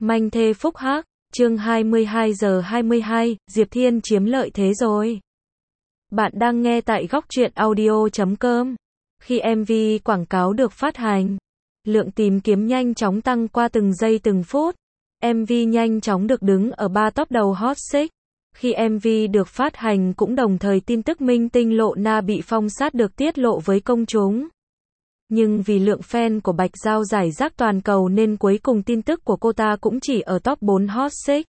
Manh thê phúc hắc, chương 22 giờ 22, Diệp Thiên chiếm lợi thế rồi. Bạn đang nghe tại góc truyện audio.com. Khi MV quảng cáo được phát hành, lượng tìm kiếm nhanh chóng tăng qua từng giây từng phút. MV nhanh chóng được đứng ở 3 top đầu hot search. Khi MV được phát hành cũng đồng thời tin tức minh tinh Lộ Na bị phong sát được tiết lộ với công chúng. Nhưng vì lượng fan của Bạch Giao rải rác toàn cầu nên cuối cùng tin tức của cô ta cũng chỉ ở top 4 hot search.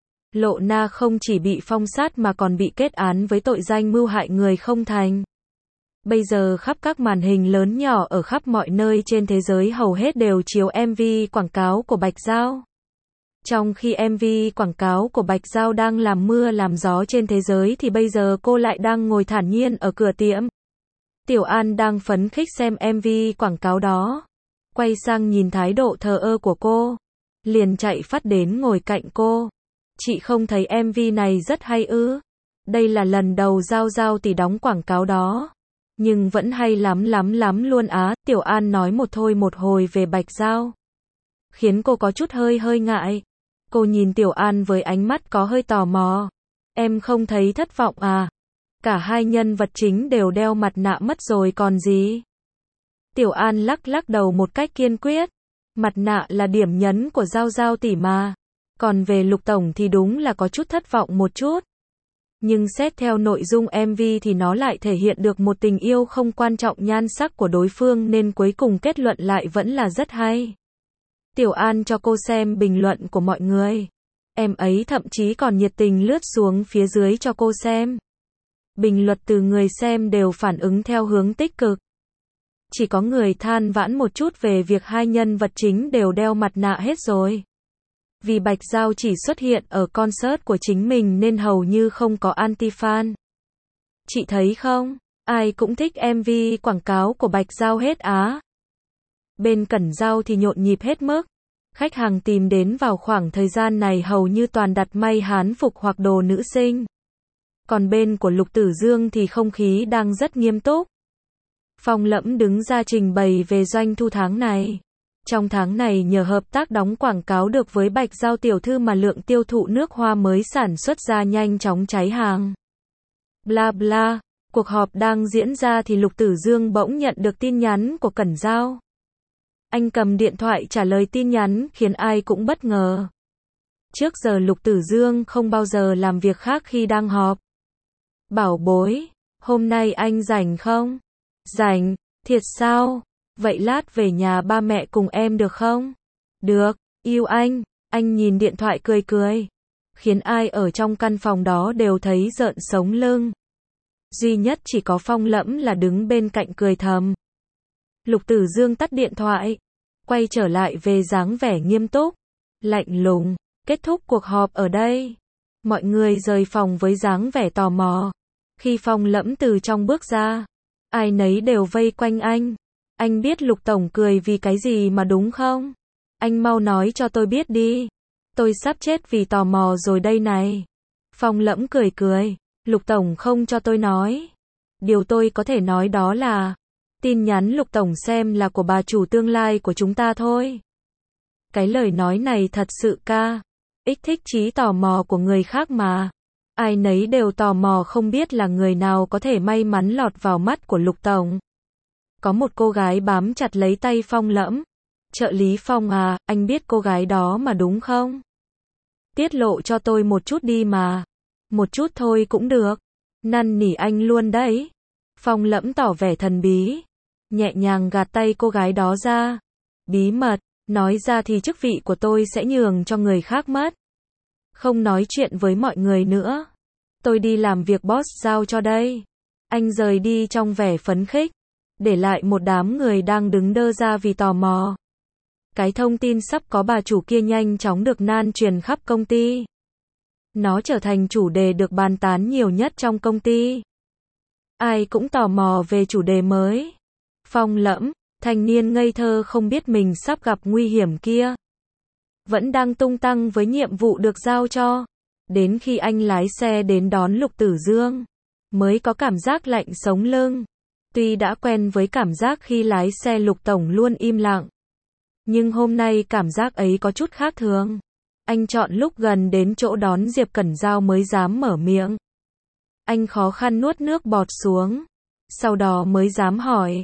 Lộ Na không chỉ bị phong sát mà còn bị kết án với tội danh mưu hại người không thành. Bây giờ khắp các màn hình lớn nhỏ ở khắp mọi nơi trên thế giới hầu hết đều chiếu MV quảng cáo của Bạch Giao. Trong khi MV quảng cáo của Bạch Giao đang làm mưa làm gió trên thế giới thì bây giờ cô lại đang ngồi thản nhiên ở cửa tiệm. Tiểu An đang phấn khích xem MV quảng cáo đó. Quay sang nhìn thái độ thờ ơ của cô. Liền chạy phát đến ngồi cạnh cô. Chị không thấy MV này rất hay ư? Đây là lần đầu Giao tỷ đóng quảng cáo đó. Nhưng vẫn hay lắm luôn á. Tiểu An nói một thôi một hồi về Bạch Giao. Khiến cô có chút hơi ngại. Cô nhìn Tiểu An với ánh mắt có hơi tò mò. Em không thấy thất vọng à? Cả hai nhân vật chính đều đeo mặt nạ mất rồi còn gì. Tiểu An lắc đầu một cách kiên quyết. Mặt nạ là điểm nhấn của Giao tỷ mà. Còn về Lục Tổng thì đúng là có chút thất vọng một chút. Nhưng xét theo nội dung MV thì nó lại thể hiện được một tình yêu không quan trọng nhan sắc của đối phương nên cuối cùng kết luận lại vẫn là rất hay. Tiểu An cho cô xem bình luận của mọi người. Em ấy thậm chí còn nhiệt tình lướt xuống phía dưới cho cô xem. Bình luận từ người xem đều phản ứng theo hướng tích cực. Chỉ có người than vãn một chút về việc hai nhân vật chính đều đeo mặt nạ hết rồi. Vì Bạch Giao chỉ xuất hiện ở concert của chính mình nên hầu như không có anti-fan. Chị thấy không? Ai cũng thích MV quảng cáo của Bạch Giao hết á. Bên Cẩn Giao thì nhộn nhịp hết mức. Khách hàng tìm đến vào khoảng thời gian này hầu như toàn đặt may hán phục hoặc đồ nữ sinh. Còn bên của Lục Tử Dương thì không khí đang rất nghiêm túc. Phong Lẫm đứng ra trình bày về doanh thu tháng này. Trong tháng này nhờ hợp tác đóng quảng cáo được với Bạch Giao tiểu thư mà lượng tiêu thụ nước hoa mới sản xuất ra nhanh chóng cháy hàng. Bla bla, cuộc họp đang diễn ra thì Lục Tử Dương bỗng nhận được tin nhắn của Cẩn Giao. Anh cầm điện thoại trả lời tin nhắn khiến ai cũng bất ngờ. Trước giờ Lục Tử Dương không bao giờ làm việc khác khi đang họp. Bảo bối, hôm nay anh rảnh không? Rảnh, thiệt sao? Vậy lát về nhà ba mẹ cùng em được không? Được, yêu anh nhìn điện thoại cười. Khiến ai ở trong căn phòng đó đều thấy rợn sống lưng. Duy nhất chỉ có Phong Lẫm là đứng bên cạnh cười thầm. Lục Tử Dương tắt điện thoại. Quay trở lại về dáng vẻ nghiêm túc. Lạnh lùng, kết thúc cuộc họp ở đây. Mọi người rời phòng với dáng vẻ tò mò. Khi Phong Lẫm từ trong bước ra, ai nấy đều vây quanh anh. Anh biết Lục Tổng cười vì cái gì mà đúng không? Anh mau nói cho tôi biết đi. Tôi sắp chết vì tò mò rồi đây này. Phong Lẫm cười. Lục Tổng không cho tôi nói. Điều tôi có thể nói đó là tin nhắn Lục Tổng xem là của bà chủ tương lai của chúng ta thôi. Cái lời nói này thật sự kích thích trí tò mò của người khác mà. Ai nấy đều tò mò không biết là người nào có thể may mắn lọt vào mắt của Lục Tổng. Có một cô gái bám chặt lấy tay Phong Lẫm. Trợ lý Phong à, anh biết cô gái đó mà đúng không? Tiết lộ cho tôi một chút đi mà. Một chút thôi cũng được. Năn nỉ anh luôn đấy. Phong Lẫm tỏ vẻ thần bí. Nhẹ nhàng gạt tay cô gái đó ra. Bí mật, nói ra thì chức vị của tôi sẽ nhường cho người khác mất. Không nói chuyện với mọi người nữa. Tôi đi làm việc boss giao cho đây. Anh rời đi trong vẻ phấn khích. Để lại một đám người đang đứng đơ ra vì tò mò. Cái thông tin sắp có bà chủ kia nhanh chóng được lan truyền khắp công ty. Nó trở thành chủ đề được bàn tán nhiều nhất trong công ty. Ai cũng tò mò về chủ đề mới. Phong Lẫm, thanh niên ngây thơ không biết mình sắp gặp nguy hiểm kia. Vẫn đang tung tăng với nhiệm vụ được giao cho. Đến khi anh lái xe đến đón Lục Tử Dương, mới có cảm giác lạnh sống lưng. Tuy đã quen với cảm giác khi lái xe Lục Tổng luôn im lặng. Nhưng hôm nay cảm giác ấy có chút khác thường. Anh chọn lúc gần đến chỗ đón Diệp Cẩn Giao mới dám mở miệng. Anh khó khăn nuốt nước bọt xuống. Sau đó mới dám hỏi.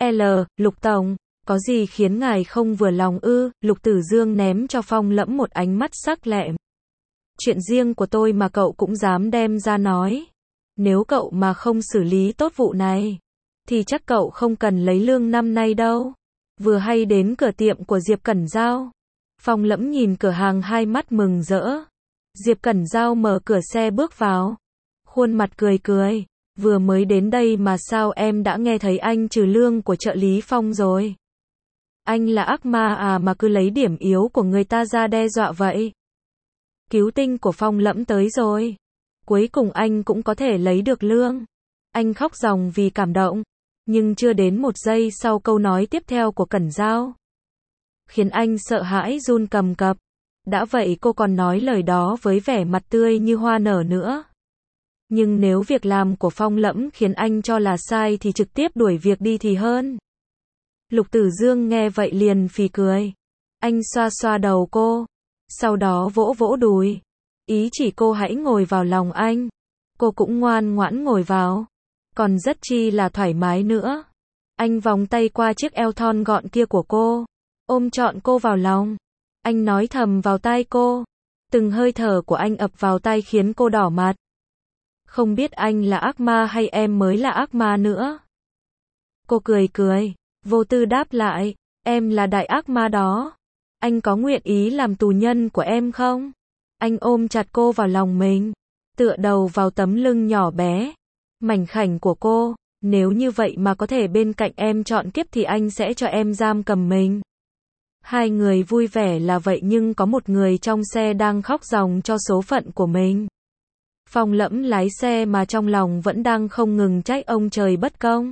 Lục Tổng, có gì khiến ngài không vừa lòng ư? Lục Tử Dương ném cho Phong Lẫm một ánh mắt sắc lẹm. Chuyện riêng của tôi mà cậu cũng dám đem ra nói. Nếu cậu mà không xử lý tốt vụ này, thì chắc cậu không cần lấy lương năm nay đâu. Vừa hay đến cửa tiệm của Diệp Cẩn Giao. Phong Lẫm nhìn cửa hàng hai mắt mừng rỡ. Diệp Cẩn Giao mở cửa xe bước vào. Khuôn mặt cười cười. Vừa mới đến đây mà sao em đã nghe thấy anh trừ lương của trợ lý Phong rồi? Anh là ác ma à mà cứ lấy điểm yếu của người ta ra đe dọa vậy? Cứu tinh của Phong Lẫm tới rồi. Cuối cùng anh cũng có thể lấy được lương. Anh khóc ròng vì cảm động. Nhưng chưa đến một giây sau câu nói tiếp theo của Cẩn Giao, khiến anh sợ hãi run cầm cập. Đã vậy cô còn nói lời đó với vẻ mặt tươi như hoa nở nữa. Nhưng nếu việc làm của Phong Lẫm khiến anh cho là sai thì trực tiếp đuổi việc đi thì hơn. Lục Tử Dương nghe vậy liền phì cười. Anh xoa xoa đầu cô. Sau đó vỗ vỗ đùi. Ý chỉ cô hãy ngồi vào lòng anh. Cô cũng ngoan ngoãn ngồi vào. Còn rất chi là thoải mái nữa. Anh vòng tay qua chiếc eo thon gọn kia của cô. Ôm trọn cô vào lòng. Anh nói thầm vào tai cô. Từng hơi thở của anh ập vào tai khiến cô đỏ mặt. Không biết anh là ác ma hay em mới là ác ma nữa. Cô cười cười. Vô tư đáp lại. Em là đại ác ma đó. Anh có nguyện ý làm tù nhân của em không? Anh ôm chặt cô vào lòng mình. Tựa đầu vào tấm lưng nhỏ bé mảnh khảnh của cô. Nếu như vậy mà có thể bên cạnh em trọn kiếp thì anh sẽ cho em giam cầm mình. Hai người vui vẻ là vậy nhưng có một người trong xe đang khóc ròng cho số phận của mình. Phong Lẫm lái xe mà trong lòng vẫn đang không ngừng trách ông trời bất công.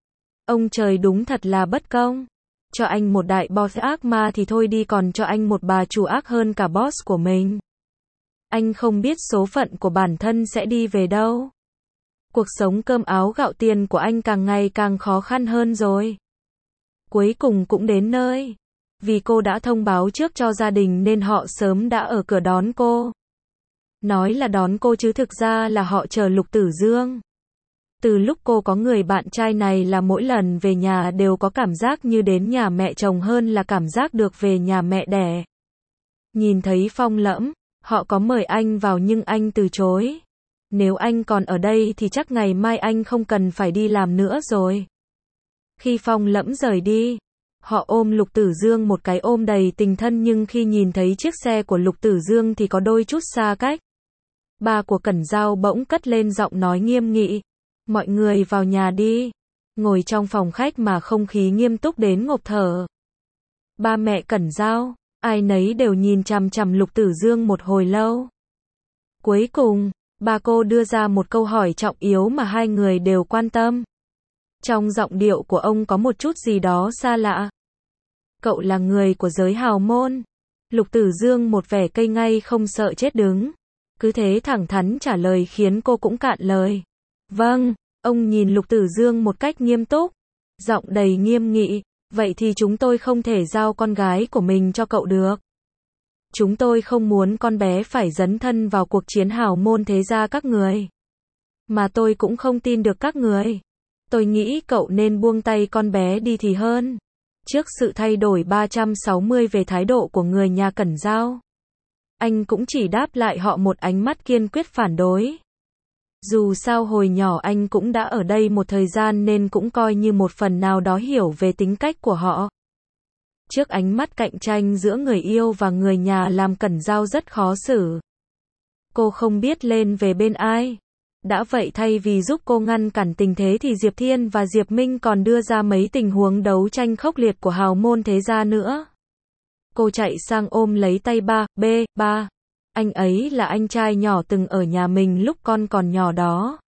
Ông trời đúng thật là bất công. Cho anh một đại boss ác ma thì thôi đi, còn cho anh một bà chủ ác hơn cả boss của mình. Anh không biết số phận của bản thân sẽ đi về đâu. Cuộc sống cơm áo gạo tiền của anh càng ngày càng khó khăn hơn rồi. Cuối cùng cũng đến nơi. Vì cô đã thông báo trước cho gia đình nên họ sớm đã ở cửa đón cô. Nói là đón cô chứ thực ra là họ chờ Lục Tử Dương. Từ lúc cô có người bạn trai này là mỗi lần về nhà đều có cảm giác như đến nhà mẹ chồng hơn là cảm giác được về nhà mẹ đẻ. Nhìn thấy Phong Lẫm, họ có mời anh vào nhưng anh từ chối. Nếu anh còn ở đây thì chắc ngày mai anh không cần phải đi làm nữa rồi. Khi Phong Lẫm rời đi, họ ôm Lục Tử Dương một cái ôm đầy tình thân nhưng khi nhìn thấy chiếc xe của Lục Tử Dương thì có đôi chút xa cách. Ba của Cẩn Giao bỗng cất lên giọng nói nghiêm nghị. Mọi người vào nhà đi. Ngồi trong phòng khách mà không khí nghiêm túc đến ngộp thở. Ba mẹ Cẩn Giao, ai nấy đều nhìn chằm chằm Lục Tử Dương một hồi lâu. Cuối cùng, ba cô đưa ra một câu hỏi trọng yếu mà hai người đều quan tâm. Trong giọng điệu của ông có một chút gì đó xa lạ. Cậu là người của giới hào môn. Lục Tử Dương một vẻ cây ngay không sợ chết đứng. Cứ thế thẳng thắn trả lời khiến cô cũng cạn lời. Vâng, ông nhìn Lục Tử Dương một cách nghiêm túc. Giọng đầy nghiêm nghị. Vậy thì chúng tôi không thể giao con gái của mình cho cậu được. Chúng tôi không muốn con bé phải dấn thân vào cuộc chiến hào môn thế gia các người. Mà tôi cũng không tin được các người. Tôi nghĩ cậu nên buông tay con bé đi thì hơn. Trước sự thay đổi 360 về thái độ của người nhà Cẩn Giao, anh cũng chỉ đáp lại họ một ánh mắt kiên quyết phản đối. Dù sao hồi nhỏ anh cũng đã ở đây một thời gian nên cũng coi như một phần nào đó hiểu về tính cách của họ. Trước ánh mắt cạnh tranh giữa người yêu và người nhà làm Cẩn Giao rất khó xử. Cô không biết lên về bên ai. Đã vậy thay vì giúp cô ngăn cản tình thế thì Diệp Thiên và Diệp Minh còn đưa ra mấy tình huống đấu tranh khốc liệt của hào môn thế gia nữa. Cô chạy sang ôm lấy tay ba. Anh ấy là anh trai nhỏ từng ở nhà mình lúc con còn nhỏ đó.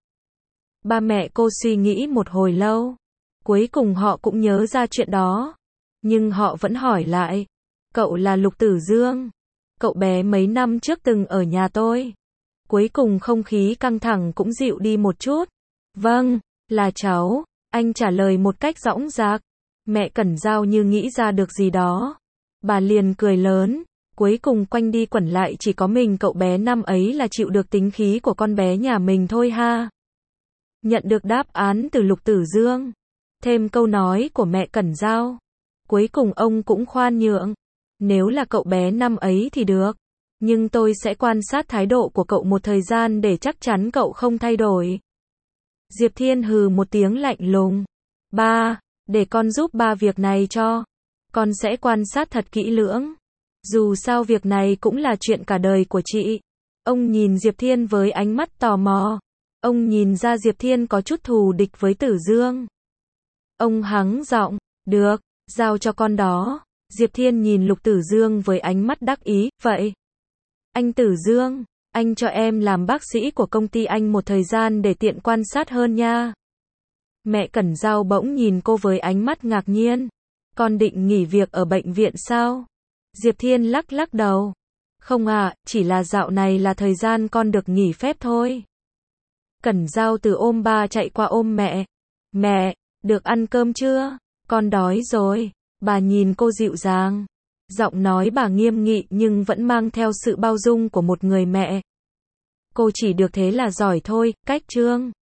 Ba mẹ cô suy nghĩ một hồi lâu. Cuối cùng họ cũng nhớ ra chuyện đó. Nhưng họ vẫn hỏi lại. Cậu là Lục Tử Dương. Cậu bé mấy năm trước từng ở nhà tôi. Cuối cùng không khí căng thẳng cũng dịu đi một chút. Vâng, là cháu. Anh trả lời một cách dõng dạc. Mẹ Cẩn Giao như nghĩ ra được gì đó. Bà liền cười lớn. Cuối cùng quanh đi quẩn lại chỉ có mình cậu bé năm ấy là chịu được tính khí của con bé nhà mình thôi ha. Nhận được đáp án từ Lục Tử Dương, thêm câu nói của mẹ Cẩn Giao, cuối cùng ông cũng khoan nhượng. Nếu là cậu bé năm ấy thì được, nhưng tôi sẽ quan sát thái độ của cậu một thời gian để chắc chắn cậu không thay đổi. Diệp Thiên hừ một tiếng lạnh lùng. Ba, để con giúp ba việc này cho. Con sẽ quan sát thật kỹ lưỡng. Dù sao việc này cũng là chuyện cả đời của chị. Ông nhìn Diệp Thiên với ánh mắt tò mò. Ông nhìn ra Diệp Thiên có chút thù địch với Tử Dương. Ông hắng giọng, được, giao cho con đó. Diệp Thiên nhìn Lục Tử Dương với ánh mắt đắc ý, vậy. Anh Tử Dương, anh cho em làm bác sĩ của công ty anh một thời gian để tiện quan sát hơn nha. Mẹ Cẩn Giao bỗng nhìn cô với ánh mắt ngạc nhiên. Con định nghỉ việc ở bệnh viện sao? Diệp Thiên lắc lắc đầu. Không ạ, chỉ là dạo này là thời gian con được nghỉ phép thôi. Cẩn Giao từ ôm ba chạy qua ôm mẹ. Mẹ, được ăn cơm chưa? Con đói rồi. Bà nhìn cô dịu dàng. Giọng nói bà nghiêm nghị nhưng vẫn mang theo sự bao dung của một người mẹ. Cô chỉ được thế là giỏi thôi, cách Trương.